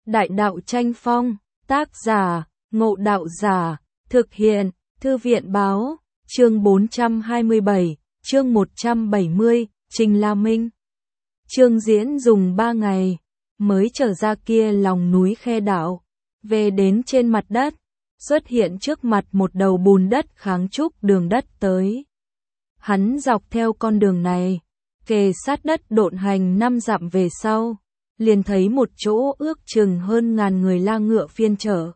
Đại đạo tranh phong, tác giả, Ngộ Đạo Giả, thực hiện, Thư viện báo, chương 427, chương 170, Trình La Minh. Trương Diễn dùng 3 ngày, mới trở ra kia lòng núi khe đảo, về đến trên mặt đất, xuất hiện trước mặt một đầu bùn đất kháng trúc đường đất tới. Hắn dọc theo con đường này, kề sát đất độn hành 5 dặm về sau, liền thấy một chỗ ước chừng hơn ngàn người la ngựa phiên chở.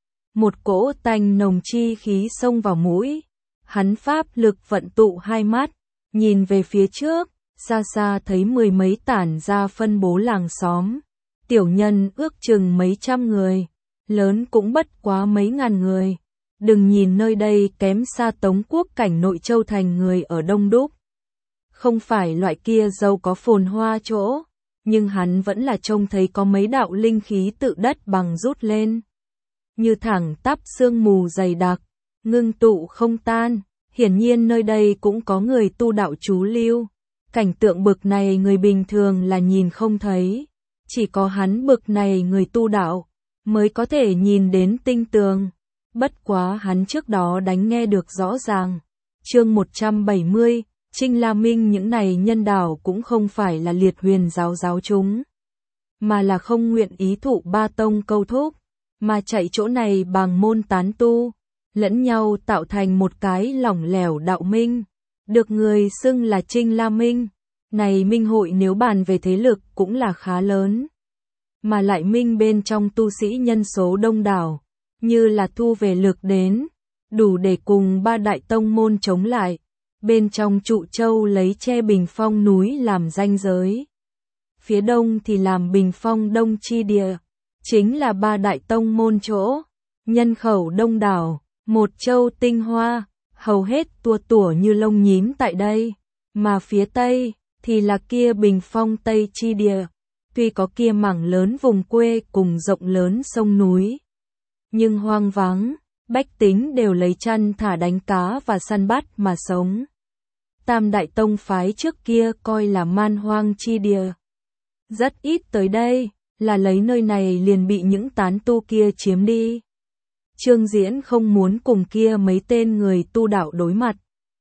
Một cỗ tanh nồng chi khí xông vào mũi, hắn pháp lực vận tụ hai mắt, nhìn về phía trước, xa xa thấy mười mấy tản ra phân bố làng xóm, tiểu nhân ước chừng mấy trăm người, lớn cũng bất quá mấy ngàn người. Đừng nhìn nơi đây kém xa Tống Quốc cảnh Nội Châu thành người ở đông đúc. Không phải loại kia giàu có phồn hoa chỗ, nhưng hắn vẫn là trông thấy có mấy đạo linh khí tự đất bằng rút lên. Như thẳng tắp sương mù dày đặc, ngưng tụ không tan, hiển nhiên nơi đây cũng có người tu đạo trú lưu. Cảnh tượng bực này người bình thường là nhìn không thấy, chỉ có hắn bực này người tu đạo, mới có thể nhìn đến tinh tường. Bất quá hắn trước đó đánh nghe được rõ ràng. Chương 170, Trình La Minh những này nhân đạo cũng không phải là liệt huyền giáo giáo chúng, mà là không nguyện ý thụ ba tông câu thúc, mà chạy chỗ này bằng môn tán tu, lẫn nhau tạo thành một cái lỏng lẻo đạo minh, được người xưng là Trình La Minh. Này minh hội nếu bàn về thế lực cũng là khá lớn, mà lại minh bên trong tu sĩ nhân số đông đảo, như là thu về lực đến, đủ để cùng ba đại tông môn chống lại. Bên trong Trụ Châu lấy Tre Bình Phong núi làm ranh giới, phía đông thì làm Bình Phong Đông chi địa, chính là ba đại tông môn chỗ, nhân khẩu đông đảo, một châu tinh hoa, hầu hết tua tủa như lông nhím tại đây, mà phía tây thì là kia Bình Phong Tây chi địa, tuy có kia mảng lớn vùng quê cùng rộng lớn sông núi, nhưng hoang vắng, bách tính đều lấy chăn thả đánh cá và săn bắt mà sống. Tam đại tông phái trước kia coi là man hoang chi địa, rất ít tới đây, là lấy nơi này liền bị những tán tu kia chiếm đi. Trương Diễn không muốn cùng kia mấy tên người tu đạo đối mặt,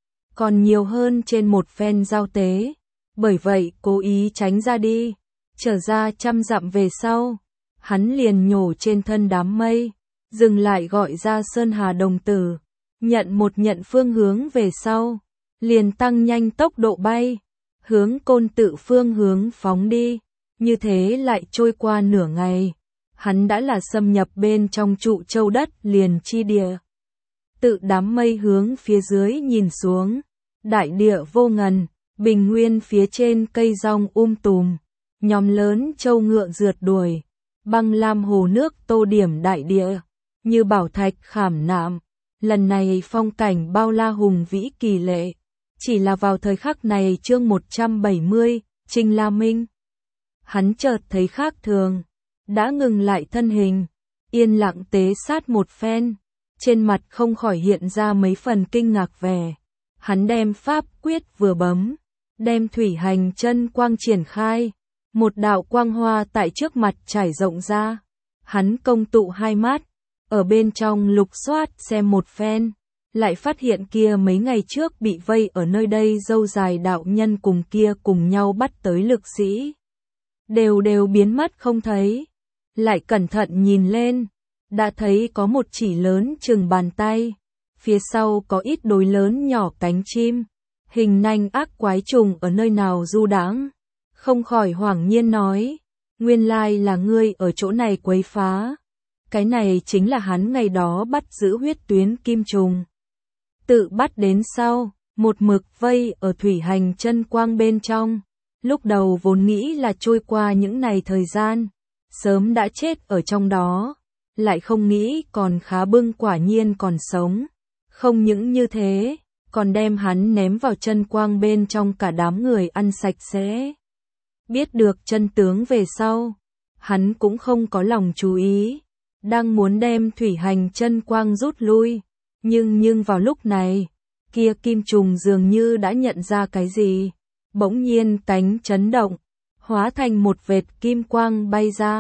còn nhiều hơn trên một phen giao tế, bởi vậy cố ý tránh ra đi. Trở ra 100 dặm về sau, hắn liền nhổ trên thân đám mây, dừng lại gọi ra Sơn Hà đồng tử, nhận phương hướng về sau, liền tăng nhanh tốc độ bay, hướng Côn Tự phương hướng phóng đi. Như thế lại trôi qua nửa ngày, hắn đã là xâm nhập bên trong Trụ Châu đất liền chi địa. Tự đám mây hướng phía dưới nhìn xuống, đại địa vô ngần, bình nguyên phía trên cây rong tùm, nhóm lớn châu ngựa rượt đuổi, băng lam hồ nước tô điểm đại địa, như bảo thạch khảm nạm. Lần này phong cảnh bao la hùng vĩ kỳ lệ, chỉ là vào thời khắc này chương 170, Trình La Minh. Hắn chợt thấy khác thường, đã ngừng lại thân hình, yên lặng tế sát một phen, trên mặt không khỏi hiện ra mấy phần kinh ngạc vẻ. Hắn đem pháp quyết vừa bấm, đem thủy hành chân quang triển khai, một đạo quang hoa tại trước mặt trải rộng ra. Hắn công tụ hai mắt, ở bên trong lục soát xem một phen, lại phát hiện kia mấy ngày trước bị vây ở nơi đây râu dài đạo nhân cùng kia cùng nhau bắt tới lực sĩ, đều biến mất không thấy. Lại cẩn thận nhìn lên, đã thấy có một chỉ lớn chừng bàn tay, phía sau có ít đồi lớn nhỏ cánh chim, hình nanh ác quái trùng ở nơi nào du đãng. Không khỏi hoảng nhiên nói, nguyên lai là ngươi ở chỗ này quấy phá. Cái này chính là hắn ngày đó bắt giữ huyết tuyến kim trùng. Tự bắt đến sau, một mực vây ở thủy hành chân quang bên trong. Lúc đầu vốn nghĩ là trôi qua những này thời gian, sớm đã chết ở trong đó, lại không nghĩ còn khá bưng quả nhiên còn sống. Không những như thế, còn đem hắn ném vào chân quang bên trong cả đám người ăn sạch sẽ. Biết được chân tướng về sau, hắn cũng không có lòng chú ý, đang muốn đem thủy hành chân quang rút lui, nhưng vào lúc này, kia kim trùng dường như đã nhận ra cái gì, bỗng nhiên cánh chấn động, hóa thành một vệt kim quang bay ra,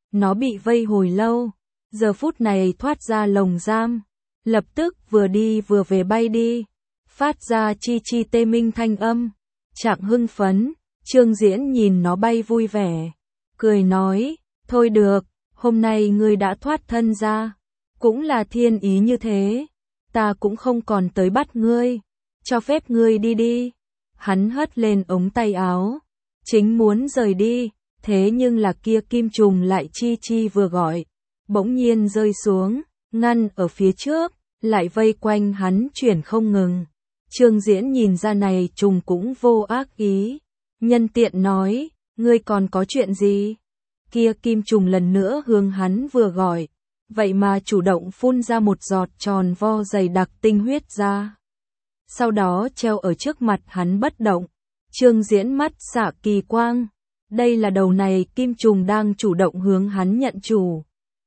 Nó bị vây hồi lâu, giờ phút này thoát ra lồng giam, lập tức vừa đi vừa về bay đi, phát ra chi chi tê minh thanh âm. Trạng hưng phấn, Trương Diễn nhìn nó bay vui vẻ, cười nói, thôi được, hôm nay ngươi đã thoát thân ra, cũng là thiên ý như thế, ta cũng không còn tới bắt ngươi, cho phép ngươi đi đi. Hắn hất lên ống tay áo, chính muốn rời đi, thế nhưng là kia kim trùng lại chi chi vừa gọi, bỗng nhiên rơi xuống, ngăn ở phía trước, lại vây quanh hắn chuyển không ngừng. Trương Diễn nhìn ra này trùng cũng vô ác ý, nhân tiện nói, ngươi còn có chuyện gì? Kia kim trùng lần nữa hướng hắn vừa gọi, vậy mà chủ động phun ra một giọt tròn vo dày đặc tinh huyết ra. Sau đó treo ở trước mặt hắn bất động. Trương Diễn mắt xạ kỳ quang, đây là đầu này kim trùng đang chủ động hướng hắn nhận chủ.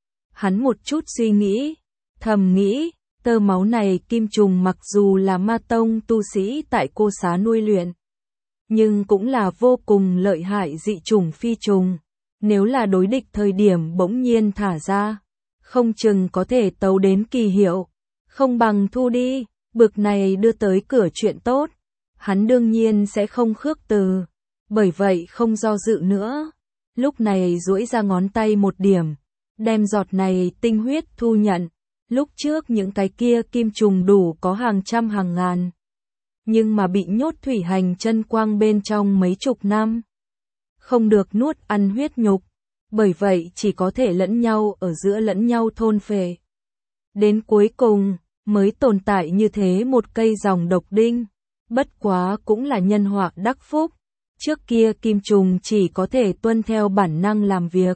Hắn một chút suy nghĩ, thầm nghĩ, tơ máu này kim trùng mặc dù là ma tông tu sĩ tại Cô Xá nuôi luyện, nhưng cũng là vô cùng lợi hại dị trùng phi trùng. Nếu là đối địch thời điểm bỗng nhiên thả ra, không chừng có thể tấu đến kỳ hiệu, không bằng thu đi, bực này đưa tới cửa chuyện tốt. Hắn đương nhiên sẽ không khước từ, bởi vậy không do dự nữa. Lúc này duỗi ra ngón tay một điểm, đem giọt này tinh huyết thu nhận. Lúc trước những cái kia kim trùng đủ có hàng trăm hàng ngàn, nhưng mà bị nhốt thủy hành chân quang bên trong mấy chục năm, không được nuốt ăn huyết nhục, bởi vậy chỉ có thể lẫn nhau ở giữa lẫn nhau thôn phệ. Đến cuối cùng, mới tồn tại như thế một cây dòng độc đinh, bất quá cũng là nhân họa đắc phúc. Trước kia kim trùng chỉ có thể tuân theo bản năng làm việc,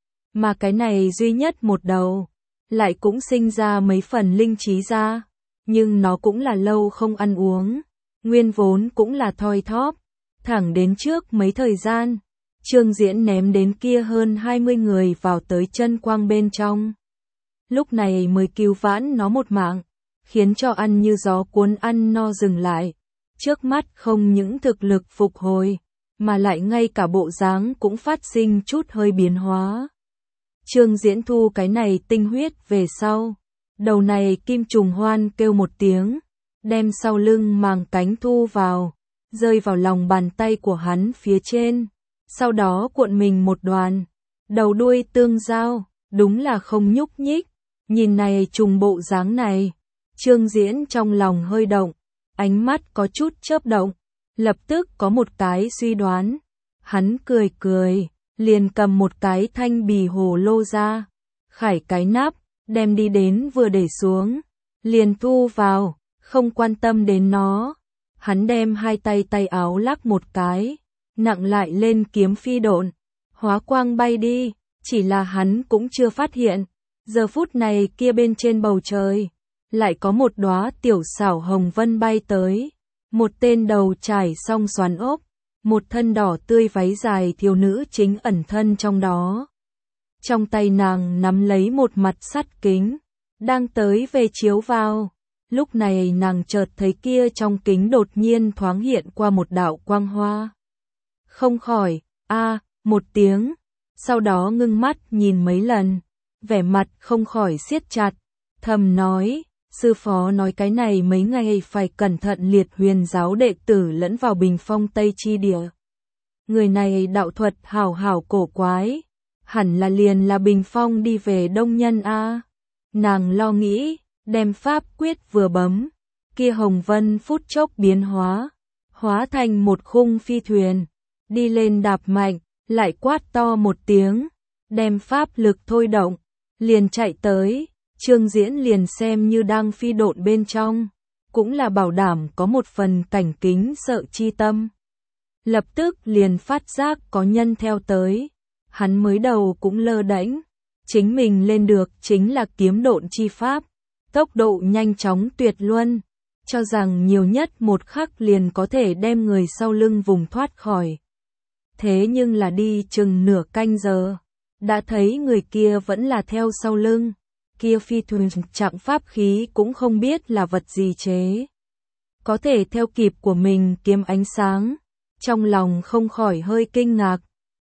mà cái này duy nhất một đầu, lại cũng sinh ra mấy phần linh trí ra, nhưng nó cũng là lâu không ăn uống, nguyên vốn cũng là thoi thóp, thẳng đến trước mấy thời gian. Trương Diễn ném đến kia hơn 20 người vào tới chân quang bên trong. Lúc này mới cứu vãn nó một mạng, khiến cho ăn như gió cuốn ăn no dừng lại. Trước mắt không những thực lực phục hồi, mà lại ngay cả bộ dáng cũng phát sinh chút hơi biến hóa. Trương Diễn thu cái này tinh huyết về sau, đầu này kim trùng hoan kêu một tiếng, đem sau lưng màng cánh thu vào, rơi vào lòng bàn tay của hắn phía trên. Sau đó cuộn mình một đoàn, đầu đuôi tương giao, đúng là không nhúc nhích. Nhìn này trùng bộ dáng này, Trương Diễn trong lòng hơi động, ánh mắt có chút chớp động, lập tức có một cái suy đoán. Hắn cười cười, liền cầm một cái thanh bì hồ lô ra, khải cái nắp, đem đi đến vừa để xuống, liền thu vào, không quan tâm đến nó. Hắn đem hai tay áo lắc một cái, nặng lại lên kiếm phi độn, hóa quang bay đi, chỉ là hắn cũng chưa phát hiện. Giờ phút này kia bên trên bầu trời, lại có một đóa tiểu xảo hồng vân bay tới, một tên đầu trải xong xoắn ốp, một thân đỏ tươi váy dài thiếu nữ chính ẩn thân trong đó. Trong tay nàng nắm lấy một mặt sắt kính, đang tới về chiếu vào. Lúc này nàng chợt thấy kia trong kính đột nhiên thoáng hiện qua một đạo quang hoa. Không khỏi, một tiếng, sau đó ngưng mắt nhìn mấy lần, vẻ mặt không khỏi siết chặt, thầm nói, sư phó nói cái này mấy ngày phải cẩn thận liệt huyền giáo đệ tử lẫn vào bình phong Tây Chi Địa. Người này đạo thuật hảo hảo cổ quái, hẳn là liền là bình phong đi về đông nhân a. Nàng lo nghĩ, đem pháp quyết vừa bấm, kia hồng vân phút chốc biến hóa, hóa thành một khung phi thuyền, đi lên đạp mạnh, lại quát to một tiếng, đem pháp lực thôi động, liền chạy tới. Trương Diễn liền xem như đang phi độn bên trong, cũng là bảo đảm có một phần cảnh kính sợ chi tâm. Lập tức liền phát giác có nhân theo tới, hắn mới đầu cũng lơ đễnh, chính mình lên được chính là kiếm độn chi pháp, tốc độ nhanh chóng tuyệt luân, cho rằng nhiều nhất một khắc liền có thể đem người sau lưng vùng thoát khỏi. Thế nhưng là đi chừng nửa canh giờ, đã thấy người kia vẫn là theo sau lưng. Kia phi thuyền trạng pháp khí cũng không biết là vật gì chế, có thể theo kịp của mình kiếm ánh sáng, trong lòng không khỏi hơi kinh ngạc,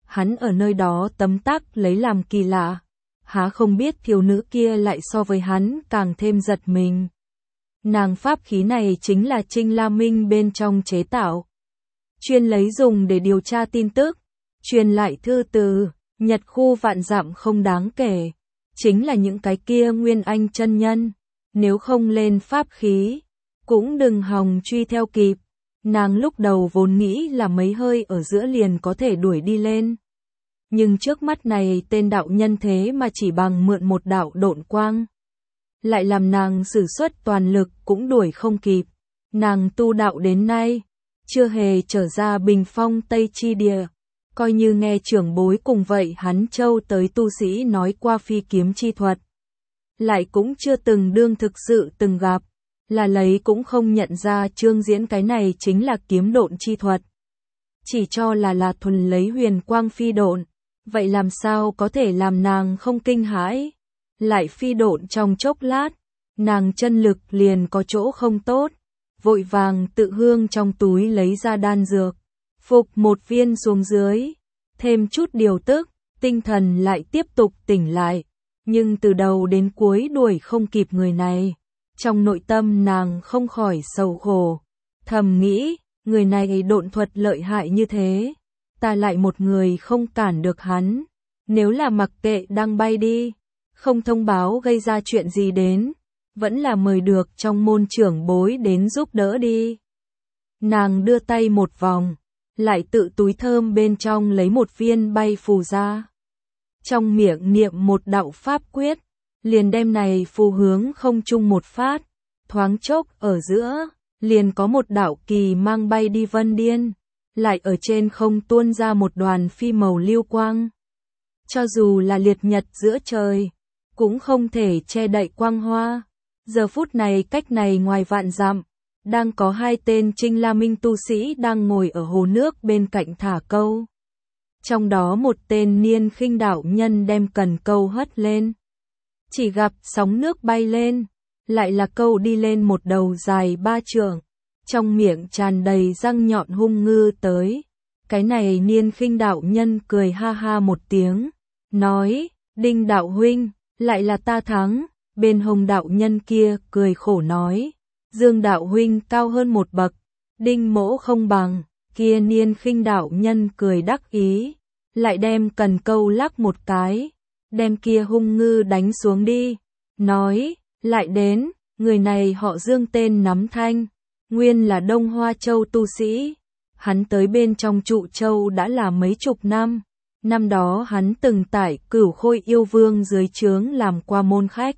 hắn ở nơi đó tấm tắc lấy làm kỳ lạ. Há không biết thiếu nữ kia lại so với hắn càng thêm giật mình. Nàng pháp khí này chính là Trinh La Minh bên trong chế tạo, chuyên lấy dùng để điều tra tin tức, truyền lại thư từ, nhật khu vạn dặm không đáng kể, chính là những cái kia Nguyên Anh chân nhân, nếu không lên pháp khí, cũng đừng hòng truy theo kịp. Nàng lúc đầu vốn nghĩ là mấy hơi ở giữa liền có thể đuổi đi lên. Nhưng trước mắt này tên đạo nhân thế mà chỉ bằng mượn một đạo độn quang, lại làm nàng sử xuất toàn lực cũng đuổi không kịp. Nàng tu đạo đến nay, chưa hề trở ra bình phong Tây Chi Địa, coi như nghe trưởng bối cùng vậy hắn châu tới tu sĩ nói qua phi kiếm chi thuật. Lại cũng chưa từng đương thực sự từng gặp, là lấy cũng không nhận ra Trương Diễn cái này chính là kiếm độn chi thuật. Chỉ cho là thuần lấy huyền quang phi độn, vậy làm sao có thể làm nàng không kinh hãi? Lại phi độn trong chốc lát, nàng chân lực liền có chỗ không tốt, vội vàng tự hương trong túi lấy ra đan dược, phục một viên xuống dưới, thêm chút điều tức, tinh thần lại tiếp tục tỉnh lại, nhưng từ đầu đến cuối đuổi không kịp người này. Trong nội tâm nàng không khỏi sầu khổ, thầm nghĩ, người này độn thuật lợi hại như thế, ta lại một người không cản được hắn, nếu là mặc kệ đang bay đi, không thông báo gây ra chuyện gì đến, vẫn là mời được trong môn trưởng bối đến giúp đỡ đi. Nàng đưa tay một vòng, lại tự túi thơm bên trong lấy một viên bay phù ra. Trong miệng niệm một đạo pháp quyết, liền đem này phù hướng không trung một phát, thoáng chốc ở giữa, liền có một đạo kỳ mang bay đi vân điên, lại ở trên không tuôn ra một đoàn phi màu lưu quang. Cho dù là liệt nhật giữa trời, cũng không thể che đậy quang hoa. Giờ phút này cách này ngoài vạn dặm, đang có hai tên Trinh La Minh tu sĩ đang ngồi ở hồ nước bên cạnh thả câu. Trong đó một tên niên khinh đạo nhân đem cần câu hất lên. Chỉ gặp sóng nước bay lên, lại là câu đi lên một đầu dài 3 trượng, trong miệng tràn đầy răng nhọn hung ngư tới. Cái này niên khinh đạo nhân cười ha ha một tiếng, nói, Đinh đạo huynh, lại là ta thắng. Bên hồng đạo nhân kia cười khổ nói, Dương đạo huynh cao hơn một bậc, Đinh mỗ không bằng. Kia niên khinh đạo nhân cười đắc ý, lại đem cần câu lắc một cái, đem kia hung ngư đánh xuống đi, nói, lại đến, người này họ Dương tên Nắm Thanh, nguyên là Đông Hoa Châu tu sĩ, hắn tới bên trong Trụ Châu đã là mấy chục năm, năm đó hắn từng tại Cửu Khôi yêu vương dưới trướng làm qua môn khách.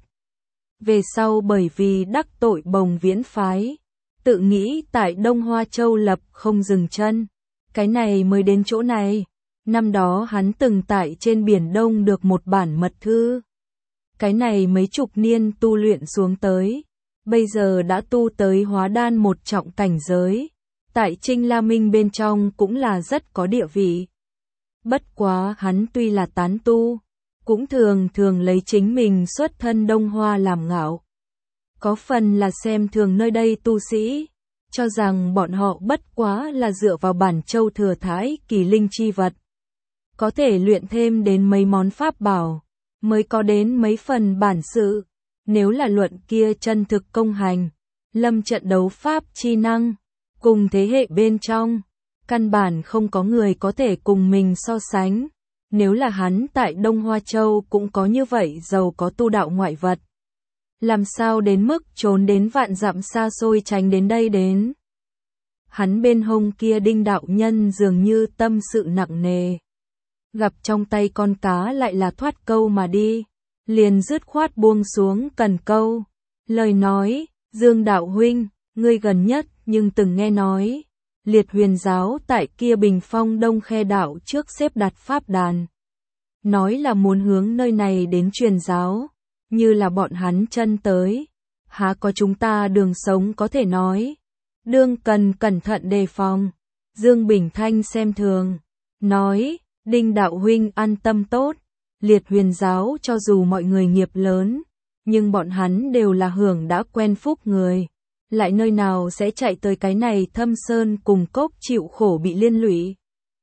Về sau bởi vì đắc tội Bồng Viễn phái, tự nghĩ tại Đông Hoa Châu lập không dừng chân, cái này mới đến chỗ này. Năm đó hắn từng tại trên Biển Đông được một bản mật thư. Cái này mấy chục niên tu luyện xuống tới, bây giờ đã tu tới hóa đan một trọng cảnh giới, tại Trinh La Minh bên trong cũng là rất có địa vị. Bất quá hắn tuy là tán tu, cũng thường thường lấy chính mình xuất thân Đông Hoa làm ngạo. Có phần là xem thường nơi đây tu sĩ, cho rằng bọn họ bất quá là dựa vào bản châu thừa thái kỳ linh chi vật. Có thể luyện thêm đến mấy món pháp bảo, mới có đến mấy phần bản sự. Nếu là luận kia chân thực công hành, lâm trận đấu pháp chi năng, cùng thế hệ bên trong, căn bản không có người có thể cùng mình so sánh. Nếu là hắn tại Đông Hoa Châu cũng có như vậy giàu có tu đạo ngoại vật, làm sao đến mức trốn đến vạn dặm xa xôi tránh đến đây đến. Hắn bên hông kia Đinh đạo nhân dường như tâm sự nặng nề, gặp trong tay con cá lại là thoát câu mà đi, liền dứt khoát buông xuống cần câu, lời nói, Dương đạo huynh, ngươi gần nhất nhưng từng nghe nói, Liệt Huyền giáo tại kia Bình Phong Đông Khe đảo trước xếp đặt pháp đàn, nói là muốn hướng nơi này đến truyền giáo, như là bọn hắn chân tới, há có chúng ta đường sống có thể nói, đương cần cẩn thận đề phòng. Dương Bình Thanh xem thường, nói, Đinh đạo huynh an tâm tốt, Liệt Huyền giáo cho dù mọi người nghiệp lớn, nhưng bọn hắn đều là hưởng đã quen phúc người, lại nơi nào sẽ chạy tới cái này thâm sơn cùng cốc chịu khổ bị liên lụy.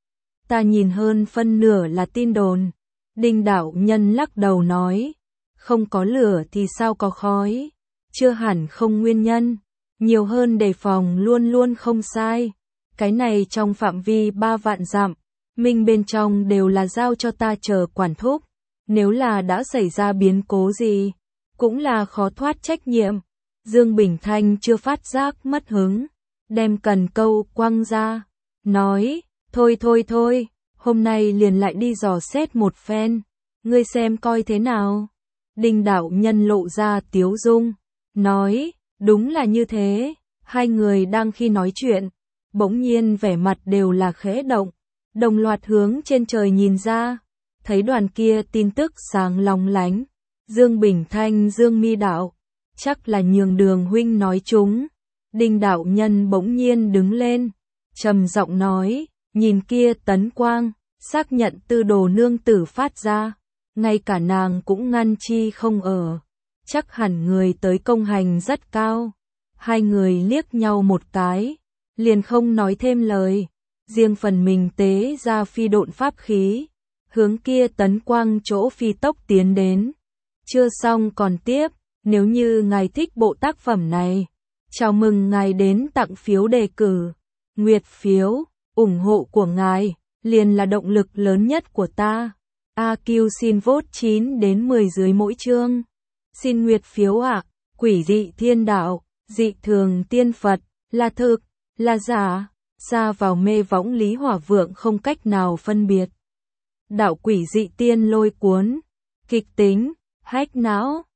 Ta nhìn hơn phân nửa là tin đồn. Đinh đạo nhân lắc đầu nói, không có lửa thì sao có khói, chưa hẳn không nguyên nhân, nhiều hơn đề phòng luôn luôn không sai. Cái này trong phạm vi 3 vạn dặm, minh bên trong đều là giao cho ta chờ quản thúc, nếu là đã xảy ra biến cố gì, cũng là khó thoát trách nhiệm. Dương Bình Thanh chưa phát giác mất hứng, đem cần câu quăng ra, nói, thôi, hôm nay liền lại đi dò xét một phen, ngươi xem coi thế nào. Đinh đạo nhân lộ ra tiếu dung, nói, đúng là như thế. Hai người đang khi nói chuyện, bỗng nhiên vẻ mặt đều là khẽ động, đồng loạt hướng trên trời nhìn ra, thấy đoàn kia tin tức sáng long lánh. Dương Bình Thanh dương mi đạo, chắc là Nhường Đường huynh nói chúng. Đinh đạo nhân bỗng nhiên đứng lên, trầm giọng nói, nhìn kia tấn quang, xác nhận Tư Đồ nương tử phát ra, ngay cả nàng cũng ngăn chi không ở, chắc hẳn người tới công hành rất cao. Hai người liếc nhau một cái, liền không nói thêm lời, riêng phần mình tế ra phi độn pháp khí, hướng kia tấn quang chỗ phi tốc tiến đến. Chưa xong còn tiếp, nếu như ngài thích bộ tác phẩm này, chào mừng ngài đến tặng phiếu đề cử, nguyệt phiếu, ủng hộ của ngài, liền là động lực lớn nhất của ta. AQ xin vote 9 đến 10 dưới mỗi chương. Xin nguyệt phiếu ạ. Quỷ dị thiên đạo, dị thường tiên Phật, là thực, là giả, xa vào mê võng Lý Hỏa Vượng không cách nào phân biệt. Đạo quỷ dị tiên lôi cuốn, kịch tính, hách não.